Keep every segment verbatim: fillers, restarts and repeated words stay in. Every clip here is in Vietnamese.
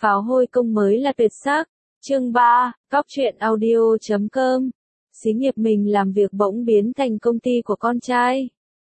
Pháo hôi công mới là tuyệt sắc. Chương ba, cóc truyện audio chấm com. Xí nghiệp mình làm việc bỗng biến thành công ty của con trai.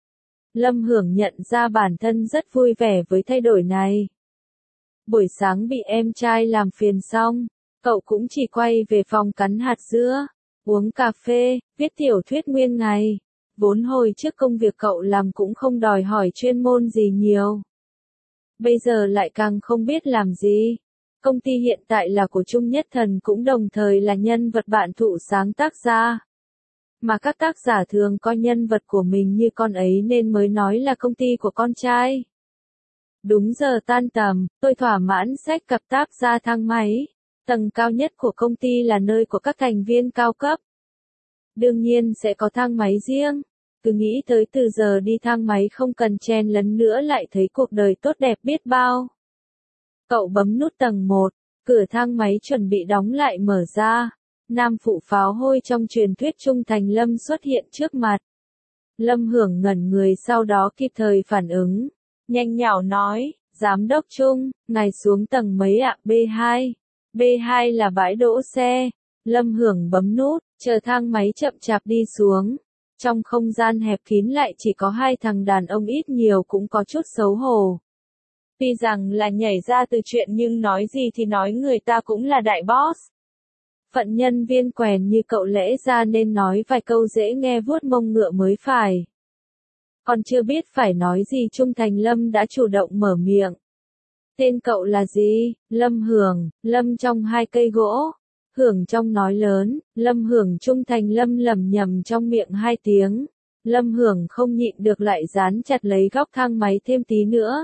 Lâm Hưởng nhận ra bản thân rất vui vẻ với thay đổi này. Buổi sáng bị em trai làm phiền xong, cậu cũng chỉ quay về phòng cắn hạt dưa, uống cà phê, viết tiểu thuyết nguyên ngày. Vốn hồi trước công việc cậu làm cũng không đòi hỏi chuyên môn gì nhiều. Bây giờ lại càng không biết làm gì. Công ty hiện tại là của Trung Nhất Thần, cũng đồng thời là nhân vật bạn thụ sáng tác ra. Mà các tác giả thường coi nhân vật của mình như con ấy nên mới nói là công ty của con trai. Đúng giờ tan tầm, tôi thỏa mãn xách cặp táp ra thang máy. Tầng cao nhất của công ty là nơi của các thành viên cao cấp. Đương nhiên sẽ có thang máy riêng. Cứ nghĩ tới từ giờ đi thang máy không cần chen lấn nữa lại thấy cuộc đời tốt đẹp biết bao. Cậu bấm nút tầng một, cửa thang máy chuẩn bị đóng lại mở ra. Nam phụ pháo hôi trong truyền thuyết Trung Thành Lâm xuất hiện trước mặt. Lâm Hưởng ngẩn người sau đó kịp thời phản ứng. Nhanh nhảu nói, Giám đốc Trung, ngài xuống tầng mấy ạ? B hai. B hai là bãi đỗ xe. Lâm Hưởng bấm nút, chờ thang máy chậm chạp đi xuống. Trong không gian hẹp kín lại chỉ có hai thằng đàn ông ít nhiều cũng có chút xấu hổ. Tuy rằng là nhảy ra từ chuyện nhưng nói gì thì nói người ta cũng là đại boss. Phận nhân viên quèn như cậu lẽ ra nên nói vài câu dễ nghe vuốt mông ngựa mới phải. Còn chưa biết phải nói gì Trung Thành Lâm đã chủ động mở miệng. Tên cậu là gì? Lâm Hưởng, Lâm trong hai cây gỗ. Hưởng trong nói lớn, Lâm Hưởng. Trung Thành Lâm lẩm nhẩm trong miệng hai tiếng. Lâm Hưởng không nhịn được lại dán chặt lấy góc thang máy thêm tí nữa.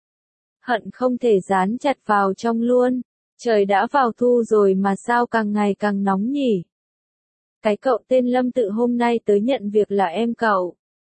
Hận không thể dán chặt vào trong luôn. Trời đã vào thu rồi mà sao càng ngày càng nóng nhỉ? Cái cậu tên Lâm tự hôm nay tới nhận việc là em cậu.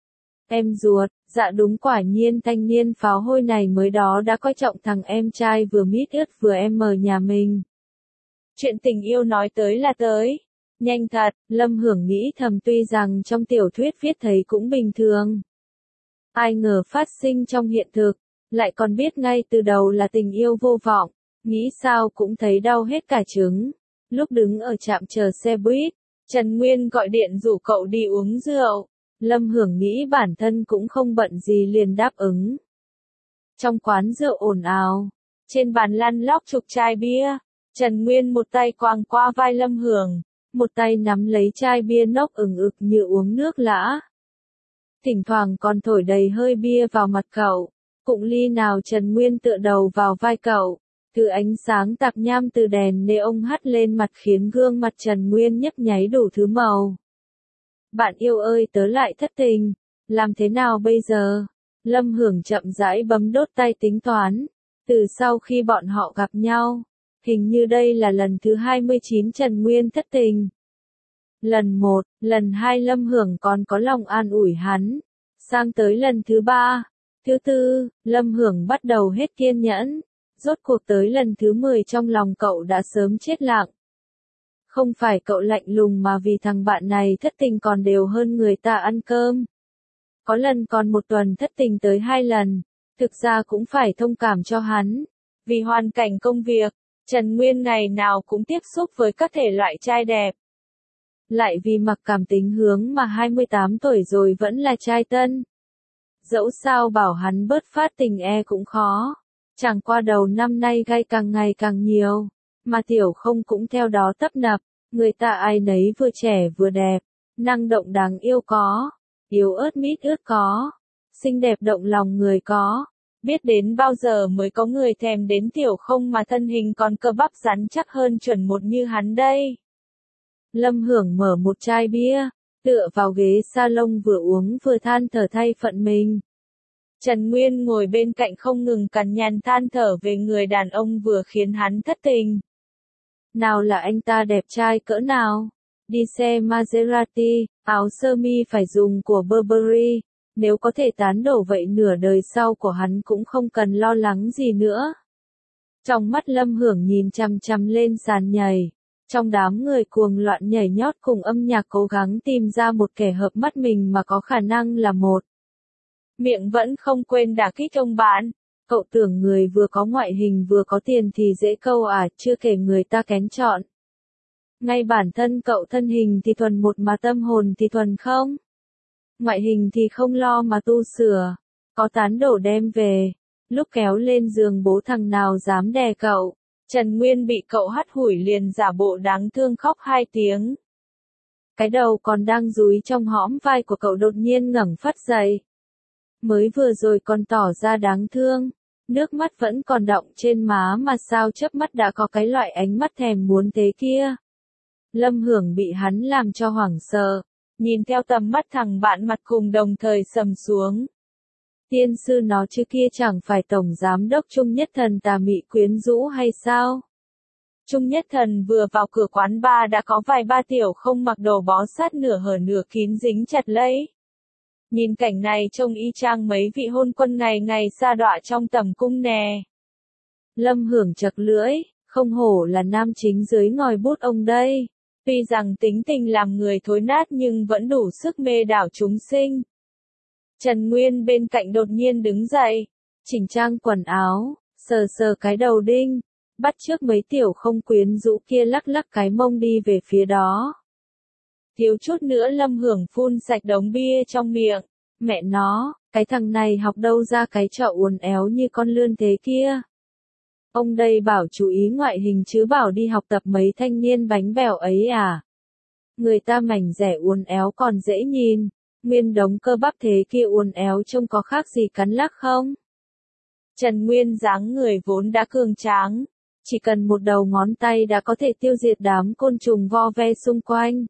Em ruột, dạ đúng, quả nhiên thanh niên pháo hôi này mới đó đã coi trọng thằng em trai vừa mít ướt vừa em ở nhà mình. Chuyện tình yêu nói tới là tới. Nhanh thật, Lâm Hưởng nghĩ thầm, tuy rằng trong tiểu thuyết viết thấy cũng bình thường. Ai ngờ phát sinh trong hiện thực, lại còn biết ngay từ đầu là tình yêu vô vọng. Nghĩ sao cũng thấy đau hết cả trứng. Lúc đứng ở trạm chờ xe buýt, Trần Nguyên gọi điện rủ cậu đi uống rượu. Lâm Hưởng nghĩ bản thân cũng không bận gì liền đáp ứng. Trong quán rượu ồn ào, trên bàn lăn lóc chục chai bia, Trần Nguyên một tay quàng qua vai Lâm Hưởng, một tay nắm lấy chai bia nốc ừng ực như uống nước lã. Thỉnh thoảng còn thổi đầy hơi bia vào mặt cậu, cụng ly nào Trần Nguyên tựa đầu vào vai cậu. Thứ ánh sáng tạp nham từ đèn neon hắt lên mặt khiến gương mặt Trần Nguyên nhấp nháy đủ thứ màu. Bạn yêu ơi, tớ lại thất tình, làm thế nào bây giờ? Lâm Hưởng chậm rãi bấm đốt tay tính toán. Từ sau khi bọn họ gặp nhau, hình như đây là lần thứ hai mươi chín Trần Nguyên thất tình. Lần một, lần hai Lâm Hưởng còn có lòng an ủi hắn. Sang tới lần thứ ba, thứ tư, Lâm Hưởng bắt đầu hết kiên nhẫn. Rốt cuộc tới lần thứ mười trong lòng cậu đã sớm chết lặng. Không phải cậu lạnh lùng mà vì thằng bạn này thất tình còn đều hơn người ta ăn cơm. Có lần còn một tuần thất tình tới hai lần, thực ra cũng phải thông cảm cho hắn. Vì hoàn cảnh công việc, Trần Nguyên ngày nào cũng tiếp xúc với các thể loại trai đẹp. Lại vì mặc cảm tính hướng mà hai mươi tám tuổi rồi vẫn là trai tân. Dẫu sao bảo hắn bớt phát tình e cũng khó. Chẳng qua đầu năm nay gay càng ngày càng nhiều, mà tiểu không cũng theo đó tấp nập, người ta ai nấy vừa trẻ vừa đẹp, năng động đáng yêu có, yếu ớt mít ướt có, xinh đẹp động lòng người có, biết đến bao giờ mới có người thèm đến tiểu không mà thân hình còn cơ bắp rắn chắc hơn chuẩn một như hắn đây. Lâm Hưởng mở một chai bia, tựa vào ghế salon vừa uống vừa than thở thay phận mình. Trần Nguyên ngồi bên cạnh không ngừng cằn nhằn than thở về người đàn ông vừa khiến hắn thất tình. Nào là anh ta đẹp trai cỡ nào, đi xe Maserati, áo sơ mi phải dùng của Burberry, nếu có thể tán đổ vậy nửa đời sau của hắn cũng không cần lo lắng gì nữa. Trong mắt Lâm Hưởng nhìn chằm chằm lên sàn nhảy, trong đám người cuồng loạn nhảy nhót cùng âm nhạc cố gắng tìm ra một kẻ hợp mắt mình mà có khả năng là một. Miệng vẫn không quên đả kích ông bạn. Cậu tưởng người vừa có ngoại hình vừa có tiền thì dễ câu à, chưa kể người ta kén chọn. Ngay bản thân cậu thân hình thì thuần một mà tâm hồn thì thuần không. Ngoại hình thì không lo mà tu sửa, có tán đổ đem về, lúc kéo lên giường bố thằng nào dám đè cậu. Trần Nguyên bị cậu hắt hủi liền giả bộ đáng thương khóc hai tiếng. Cái đầu còn đang dúi trong hõm vai của cậu đột nhiên ngẩng phắt dậy. Mới vừa rồi còn tỏ ra đáng thương, nước mắt vẫn còn đọng trên má mà sao chớp mắt đã có cái loại ánh mắt thèm muốn thế kia. Lâm Hưởng bị hắn làm cho hoảng sợ, nhìn theo tầm mắt thằng bạn mặt cùng đồng thời sầm xuống. Tiên sư nó chứ kia chẳng phải tổng giám đốc Trung Nhất Thần tà mị quyến rũ hay sao? Trung Nhất Thần vừa vào cửa quán bar đã có vài ba tiểu không mặc đồ bó sát nửa hở nửa kín dính chặt lấy. Nhìn cảnh này trông y chang mấy vị hôn quân ngày ngày sa đọa trong tầm cung nè. Lâm Hưởng chật lưỡi, không hổ là nam chính dưới ngòi bút ông đây. Tuy rằng tính tình làm người thối nát nhưng vẫn đủ sức mê đảo chúng sinh. Trần Nguyên bên cạnh đột nhiên đứng dậy, chỉnh trang quần áo, sờ sờ cái đầu đinh, bắt chước mấy tiểu không quyến rũ kia lắc lắc cái mông đi về phía đó. Thiếu chút nữa Lâm Hưởng phun sạch đống bia trong miệng, mẹ nó, cái thằng này học đâu ra cái trò uốn éo như con lươn thế kia. Ông đây bảo chú ý ngoại hình chứ bảo đi học tập mấy thanh niên bánh bèo ấy à. Người ta mảnh rẻ uốn éo còn dễ nhìn, nguyên đống cơ bắp thế kia uốn éo trông có khác gì cắn lắc không? Trần Nguyên dáng người vốn đã cường tráng, chỉ cần một đầu ngón tay đã có thể tiêu diệt đám côn trùng vo ve xung quanh.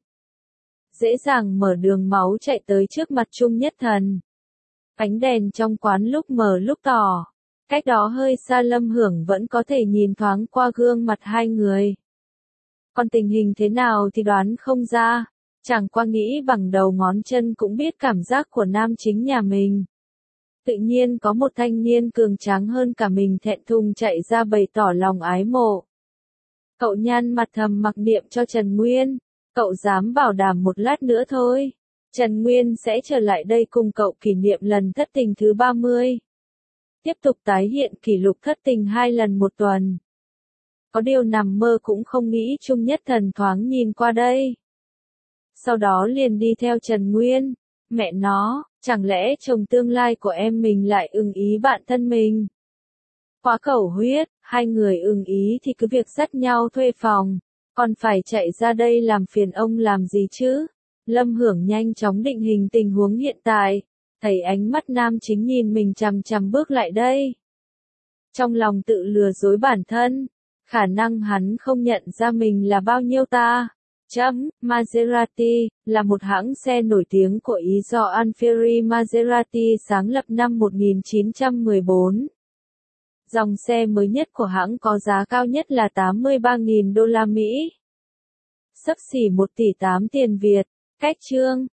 Dễ dàng mở đường máu chạy tới trước mặt Trung Nhất Thần. Ánh đèn trong quán lúc mờ lúc tỏ, cách đó hơi xa Lâm Hưởng vẫn có thể nhìn thoáng qua gương mặt hai người. Còn tình hình thế nào thì đoán không ra, chẳng qua nghĩ bằng đầu ngón chân cũng biết cảm giác của nam chính nhà mình. Tự nhiên có một thanh niên cường tráng hơn cả mình thẹn thùng chạy ra bày tỏ lòng ái mộ. Cậu nhăn mặt thầm mặc niệm cho Trần Nguyên, cậu dám bảo đảm một lát nữa thôi, Trần Nguyên sẽ trở lại đây cùng cậu kỷ niệm lần thất tình thứ ba mươi. Tiếp tục tái hiện kỷ lục thất tình hai lần một tuần. Có điều nằm mơ cũng không nghĩ Trung Nhất Thần thoáng nhìn qua đây. Sau đó liền đi theo Trần Nguyên, mẹ nó, chẳng lẽ chồng tương lai của em mình lại ưng ý bạn thân mình. Khóa khẩu huyết, hai người ưng ý thì cứ việc dắt nhau thuê phòng, còn phải chạy ra đây làm phiền ông làm gì chứ. Lâm Hưởng nhanh chóng định hình tình huống hiện tại, thấy ánh mắt nam chính nhìn mình chằm chằm bước lại đây. Trong lòng tự lừa dối bản thân, khả năng hắn không nhận ra mình là bao nhiêu ta. Chấm, Maserati, là một hãng xe nổi tiếng của Ý do Alfieri Maserati sáng lập năm một nghìn chín trăm mười bốn. Dòng xe mới nhất của hãng có giá cao nhất là tám mươi ba nghìn đô la Mỹ. Xấp xỉ một tỷ tám tiền Việt, cách chương.